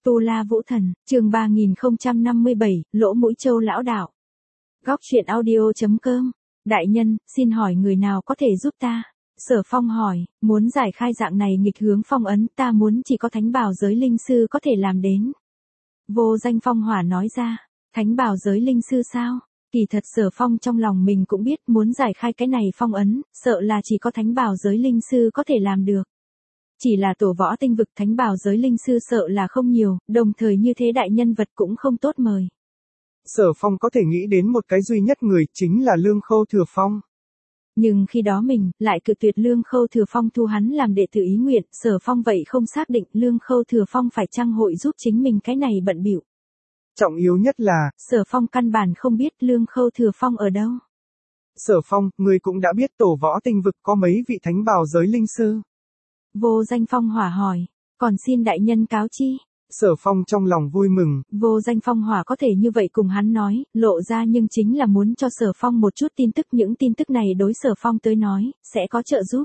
Tu La Vũ Thần, chương 3057, Lỗ Mũi Châu lão đạo. Góc truyện audio.com. Đại nhân, xin hỏi người nào có thể giúp ta? Sở Phong hỏi, muốn giải khai dạng này nghịch hướng phong ấn, ta muốn chỉ có thánh bảo giới linh sư có thể làm đến. Vô Danh Phong Hỏa nói ra, thánh bảo giới linh sư sao? Kỳ thật Sở Phong trong lòng mình cũng biết muốn giải khai cái này phong ấn, sợ là chỉ có thánh bảo giới linh sư có thể làm được. Chỉ là tổ võ tinh vực thánh bảo giới linh sư sợ là không nhiều, đồng thời như thế đại nhân vật cũng không tốt mời. Sở Phong có thể nghĩ đến một cái duy nhất người chính là Lương Khâu Thừa Phong. Nhưng khi đó mình lại cự tuyệt Lương Khâu Thừa Phong thu hắn làm đệ tử ý nguyện, Sở Phong vậy không xác định Lương Khâu Thừa Phong phải chăng hội giúp chính mình cái này bận bịu. Trọng yếu nhất là, Sở Phong căn bản không biết Lương Khâu Thừa Phong ở đâu. Sở Phong, người cũng đã biết tổ võ tinh vực có mấy vị thánh bảo giới linh sư. Vô Danh Phong Hỏa hỏi, còn xin đại nhân cáo chi. Sở Phong trong lòng vui mừng. Vô Danh Phong Hỏa có thể như vậy cùng hắn nói, lộ ra nhưng chính là muốn cho Sở Phong một chút tin tức, những tin tức này đối Sở Phong tới nói, sẽ có trợ giúp.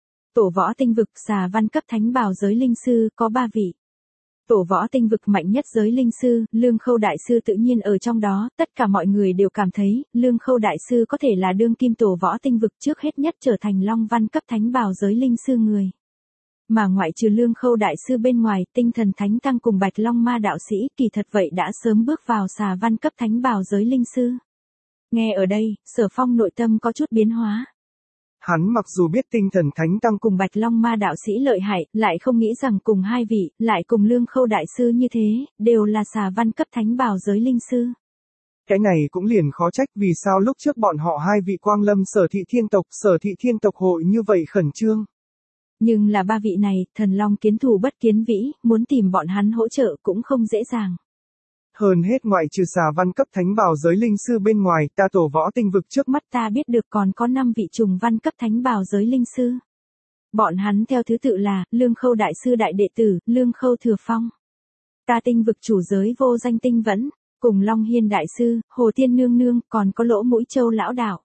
Tổ võ tinh vực xà văn cấp thánh bảo giới linh sư có 3 vị. Tổ võ tinh vực mạnh nhất giới linh sư, Lương Khâu Đại Sư tự nhiên ở trong đó, tất cả mọi người đều cảm thấy, Lương Khâu Đại Sư có thể là đương kim tổ võ tinh vực trước hết nhất trở thành Long Văn cấp thánh bảo giới linh sư người. Mà ngoại trừ Lương Khâu Đại Sư bên ngoài, Tinh Thần Thánh Tăng cùng Bạch Long Ma Đạo Sĩ kỳ thật vậy đã sớm bước vào xà văn cấp thánh bảo giới linh sư. Nghe ở đây, Sở Phong nội tâm có chút biến hóa. Hắn mặc dù biết Tinh Thần Thánh Tăng cùng Bạch Long Ma Đạo Sĩ lợi hại, lại không nghĩ rằng cùng hai vị, lại cùng Lương Khâu Đại Sư như thế, đều là xà văn cấp thánh bảo giới linh sư. Cái này cũng liền khó trách vì sao lúc trước bọn họ hai vị Quang Lâm Sở Thị Thiên tộc hội như vậy khẩn trương. Nhưng là 3 vị này, thần long kiến thù bất kiến vĩ, muốn tìm bọn hắn hỗ trợ cũng không dễ dàng. Hơn hết ngoại trừ xà văn cấp thánh bảo giới linh sư bên ngoài, ta tổ võ tinh vực trước mắt ta biết được còn có 5 vị trùng văn cấp thánh bảo giới linh sư. Bọn hắn theo thứ tự là, Lương Khâu Đại Sư đại đệ tử, Lương Khâu Thừa Phong. Ta tinh vực chủ giới Vô Danh Tinh Vẫn, cùng Long Hiên Đại Sư, Hồ Tiên Nương Nương, còn có Lỗ Mũi Châu lão đạo.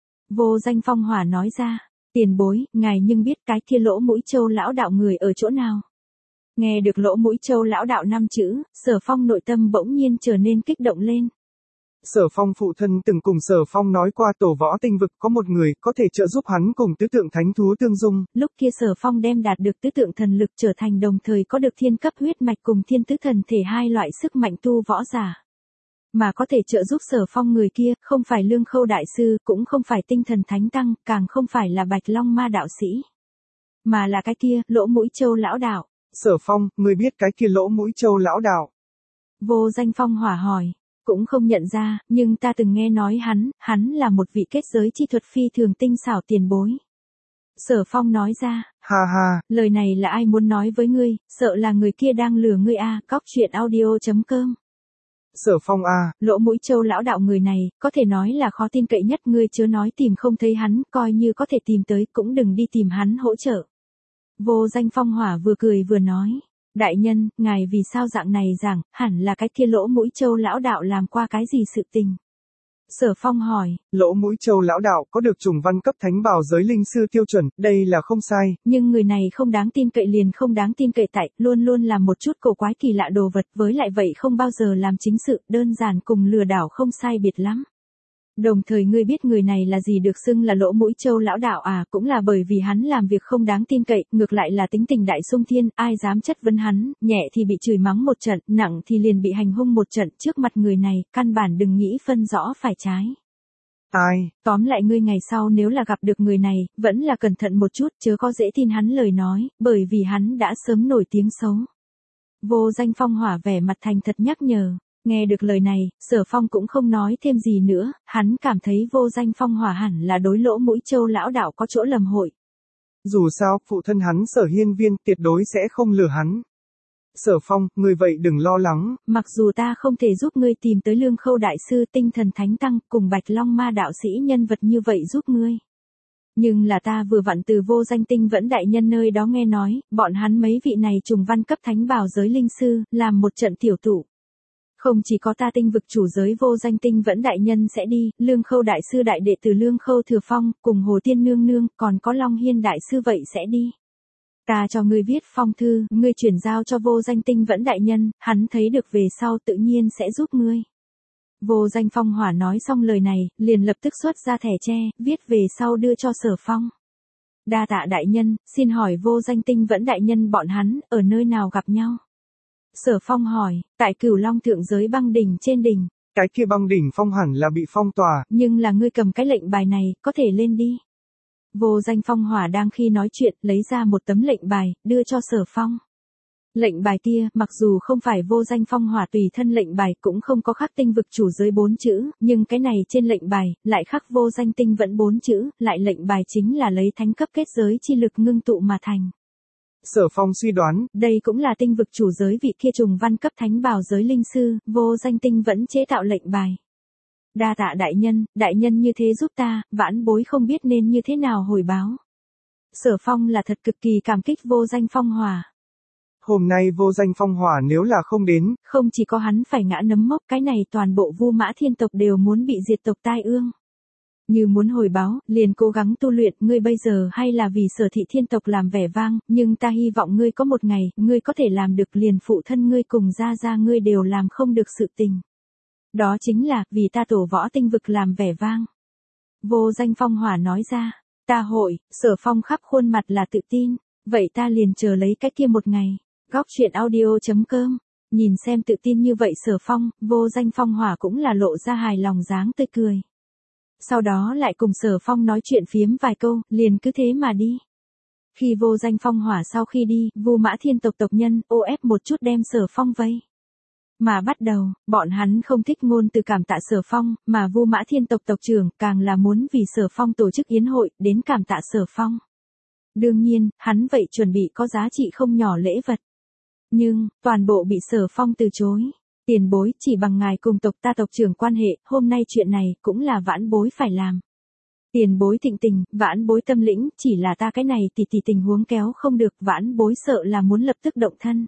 Vô Danh Phong Hỏa nói ra, tiền bối, ngài nhưng biết cái kia Lỗ Mũi Châu lão đạo người ở chỗ nào? Nghe được Lỗ Mũi Châu lão đạo 5 chữ, Sở Phong nội tâm bỗng nhiên trở nên kích động lên. Sở Phong phụ thân từng cùng Sở Phong nói qua tổ võ tinh vực có một người có thể trợ giúp hắn cùng tứ tượng thánh thú tương dung. Lúc kia Sở Phong đem đạt được tứ tượng thần lực trở thành đồng thời có được thiên cấp huyết mạch cùng thiên tứ thần thể hai loại sức mạnh tu võ giả. Mà có thể trợ giúp Sở Phong người kia, không phải Lương Khâu Đại Sư, cũng không phải Tinh Thần Thánh Tăng, càng không phải là Bạch Long Ma Đạo Sĩ. Mà là cái kia, Lỗ Mũi Châu lão đạo. Sở Phong, người biết cái kia Lỗ Mũi Châu lão đạo? Vô Danh Phong Hỏa hỏi, cũng không nhận ra, nhưng ta từng nghe nói hắn là một vị kết giới chi thuật phi thường tinh xảo tiền bối. Sở Phong nói ra, ha ha, lời này là ai muốn nói với ngươi, sợ là người kia đang lừa ngươi à, Góc truyện audio.com. Sở Phong à, Lỗ Mũi Châu lão đạo người này, có thể nói là khó tin cậy nhất, ngươi chớ nói tìm không thấy hắn, coi như có thể tìm tới cũng đừng đi tìm hắn hỗ trợ. Vô Danh Phong Hỏa vừa cười vừa nói, đại nhân, ngài vì sao dạng này giảng, hẳn là cái kia Lỗ Mũi Châu lão đạo làm qua cái gì sự tình? Sở Phong hỏi, Lỗ Mũi Châu lão đạo có được trùng văn cấp thánh bảo giới linh sư tiêu chuẩn, đây là không sai. Nhưng người này không đáng tin cậy liền không đáng tin cậy tại, luôn luôn làm một chút cổ quái kỳ lạ đồ vật, với lại vậy không bao giờ làm chính sự, đơn giản cùng lừa đảo không sai biệt lắm. Đồng thời ngươi biết người này là gì được xưng là Lỗ Mũi Châu lão đạo à, cũng là bởi vì hắn làm việc không đáng tin cậy, ngược lại là tính tình đại sung thiên, ai dám chất vấn hắn, nhẹ thì bị chửi mắng một trận, nặng thì liền bị hành hung một trận, trước mặt người này, căn bản đừng nghĩ phân rõ phải trái. Ai? Tóm lại ngươi ngày sau nếu là gặp được người này, vẫn là cẩn thận một chút, chớ có dễ tin hắn lời nói, bởi vì hắn đã sớm nổi tiếng xấu. Vô Danh Phong Hỏa vẻ mặt thành thật nhắc nhở. Nghe được lời này, Sở Phong cũng không nói thêm gì nữa, hắn cảm thấy Vô Danh Phong Hỏa hẳn là đối Lỗ Mũi Châu lão đạo có chỗ lầm hội. Dù sao, phụ thân hắn Sở Hiên Viên tuyệt đối sẽ không lừa hắn. Sở Phong, người vậy đừng lo lắng. Mặc dù ta không thể giúp ngươi tìm tới Lương Khâu Đại Sư Tinh Thần Thánh Tăng cùng Bạch Long Ma Đạo Sĩ nhân vật như vậy giúp ngươi. Nhưng là ta vừa vặn từ Vô Danh Tinh Vẫn đại nhân nơi đó nghe nói, bọn hắn mấy vị này trùng văn cấp thánh bảo giới linh sư, làm một trận tiểu tụ. Không chỉ có ta tinh vực chủ giới Vô Danh Tinh Vẫn đại nhân sẽ đi, Lương Khâu Đại Sư đại đệ tử Lương Khâu Thừa Phong, cùng Hồ Tiên Nương Nương, còn có Long Hiên Đại Sư vậy sẽ đi. Ta cho ngươi viết phong thư, ngươi chuyển giao cho Vô Danh Tinh Vẫn đại nhân, hắn thấy được về sau tự nhiên sẽ giúp ngươi. Vô Danh Phong Hỏa nói xong lời này, liền lập tức xuất ra thẻ tre, viết về sau đưa cho Sở Phong. Đa tạ đại nhân, xin hỏi Vô Danh Tinh Vẫn đại nhân bọn hắn, ở nơi nào gặp nhau? Sở Phong hỏi, tại Cửu Long thượng giới băng đỉnh trên đỉnh. Cái kia băng đỉnh phong hẳn là bị phong tỏa. Nhưng là ngươi cầm cái lệnh bài này, có thể lên đi. Vô Danh Phong Hỏa đang khi nói chuyện, lấy ra một tấm lệnh bài, đưa cho Sở Phong. Lệnh bài kia, mặc dù không phải Vô Danh Phong Hỏa tùy thân lệnh bài cũng không có khắc tinh vực chủ giới 4 chữ, nhưng cái này trên lệnh bài, lại khắc Vô Danh Tinh Vẫn 4 chữ, lại lệnh bài chính là lấy thánh cấp kết giới chi lực ngưng tụ mà thành. Sở Phong suy đoán, đây cũng là tinh vực chủ giới vị kia trùng văn cấp thánh bảo giới linh sư, Vô Danh Tinh Vẫn chế tạo lệnh bài. Đa tạ đại nhân như thế giúp ta, vãn bối không biết nên như thế nào hồi báo. Sở Phong là thật cực kỳ cảm kích Vô Danh Phong Hỏa. Hôm nay Vô Danh Phong Hỏa nếu là không đến, không chỉ có hắn phải ngã nấm mốc, cái này toàn bộ Vu Mã Thiên tộc đều muốn bị diệt tộc tai ương. Như muốn hồi báo, liền cố gắng tu luyện, ngươi bây giờ hay là vì Sở Thị Thiên tộc làm vẻ vang, nhưng ta hy vọng ngươi có một ngày, ngươi có thể làm được liền phụ thân ngươi cùng gia ngươi đều làm không được sự tình. Đó chính là, vì ta tổ võ tinh vực làm vẻ vang. Vô Danh Phong Hỏa nói ra, ta hội, Sở Phong khắp khuôn mặt là tự tin, vậy ta liền chờ lấy cái kia một ngày. Góc truyện audio.com, nhìn xem tự tin như vậy Sở Phong, Vô Danh Phong Hỏa cũng là lộ ra hài lòng dáng tươi cười. Sau đó lại cùng Sở Phong nói chuyện phiếm vài câu, liền cứ thế mà đi. Khi Vô Danh Phong Hỏa sau khi đi, Vu Mã Thiên tộc tộc nhân, ô ép một chút đem Sở Phong vây. Mà bắt đầu, bọn hắn không thích ngôn từ cảm tạ Sở Phong, mà Vu Mã Thiên tộc tộc trưởng càng là muốn vì Sở Phong tổ chức yến hội, đến cảm tạ Sở Phong. Đương nhiên, hắn vậy chuẩn bị có giá trị không nhỏ lễ vật. Nhưng, toàn bộ bị Sở Phong từ chối. Tiền bối, chỉ bằng ngài cùng tộc ta tộc trưởng quan hệ, hôm nay chuyện này cũng là vãn bối phải làm. Tiền bối thịnh tình, vãn bối tâm lĩnh, chỉ là ta cái này thì tình huống kéo không được, vãn bối sợ là muốn lập tức động thân.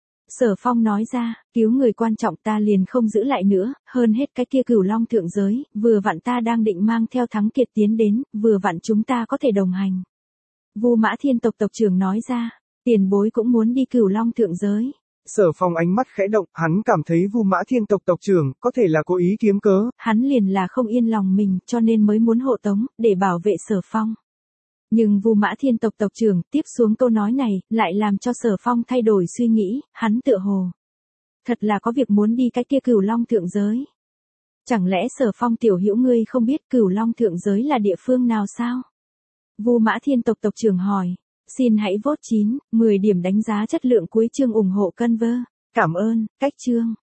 Sở Phong nói ra, cứu người quan trọng ta liền không giữ lại nữa, hơn hết cái kia Cửu Long thượng giới, vừa vặn ta đang định mang theo Thắng Kiệt tiến đến, vừa vặn chúng ta có thể đồng hành. Vu Mã Thiên tộc tộc trưởng nói ra, tiền bối cũng muốn đi Cửu Long thượng giới. Sở Phong ánh mắt khẽ động, hắn cảm thấy Vu Mã Thiên tộc tộc trưởng có thể là cố ý kiếm cớ. Hắn liền là không yên lòng mình, cho nên mới muốn hộ tống, để bảo vệ Sở Phong. Nhưng Vu Mã Thiên tộc tộc trưởng tiếp xuống câu nói này, lại làm cho Sở Phong thay đổi suy nghĩ, hắn tựa hồ. Thật là có việc muốn đi cái kia Cửu Long thượng giới. Chẳng lẽ Sở Phong tiểu hữu ngươi không biết Cửu Long thượng giới là địa phương nào sao? Vu Mã Thiên tộc tộc trưởng hỏi. Xin hãy vote 9, 10 điểm đánh giá chất lượng cuối chương ủng hộ Conver. Cảm ơn, cách chương.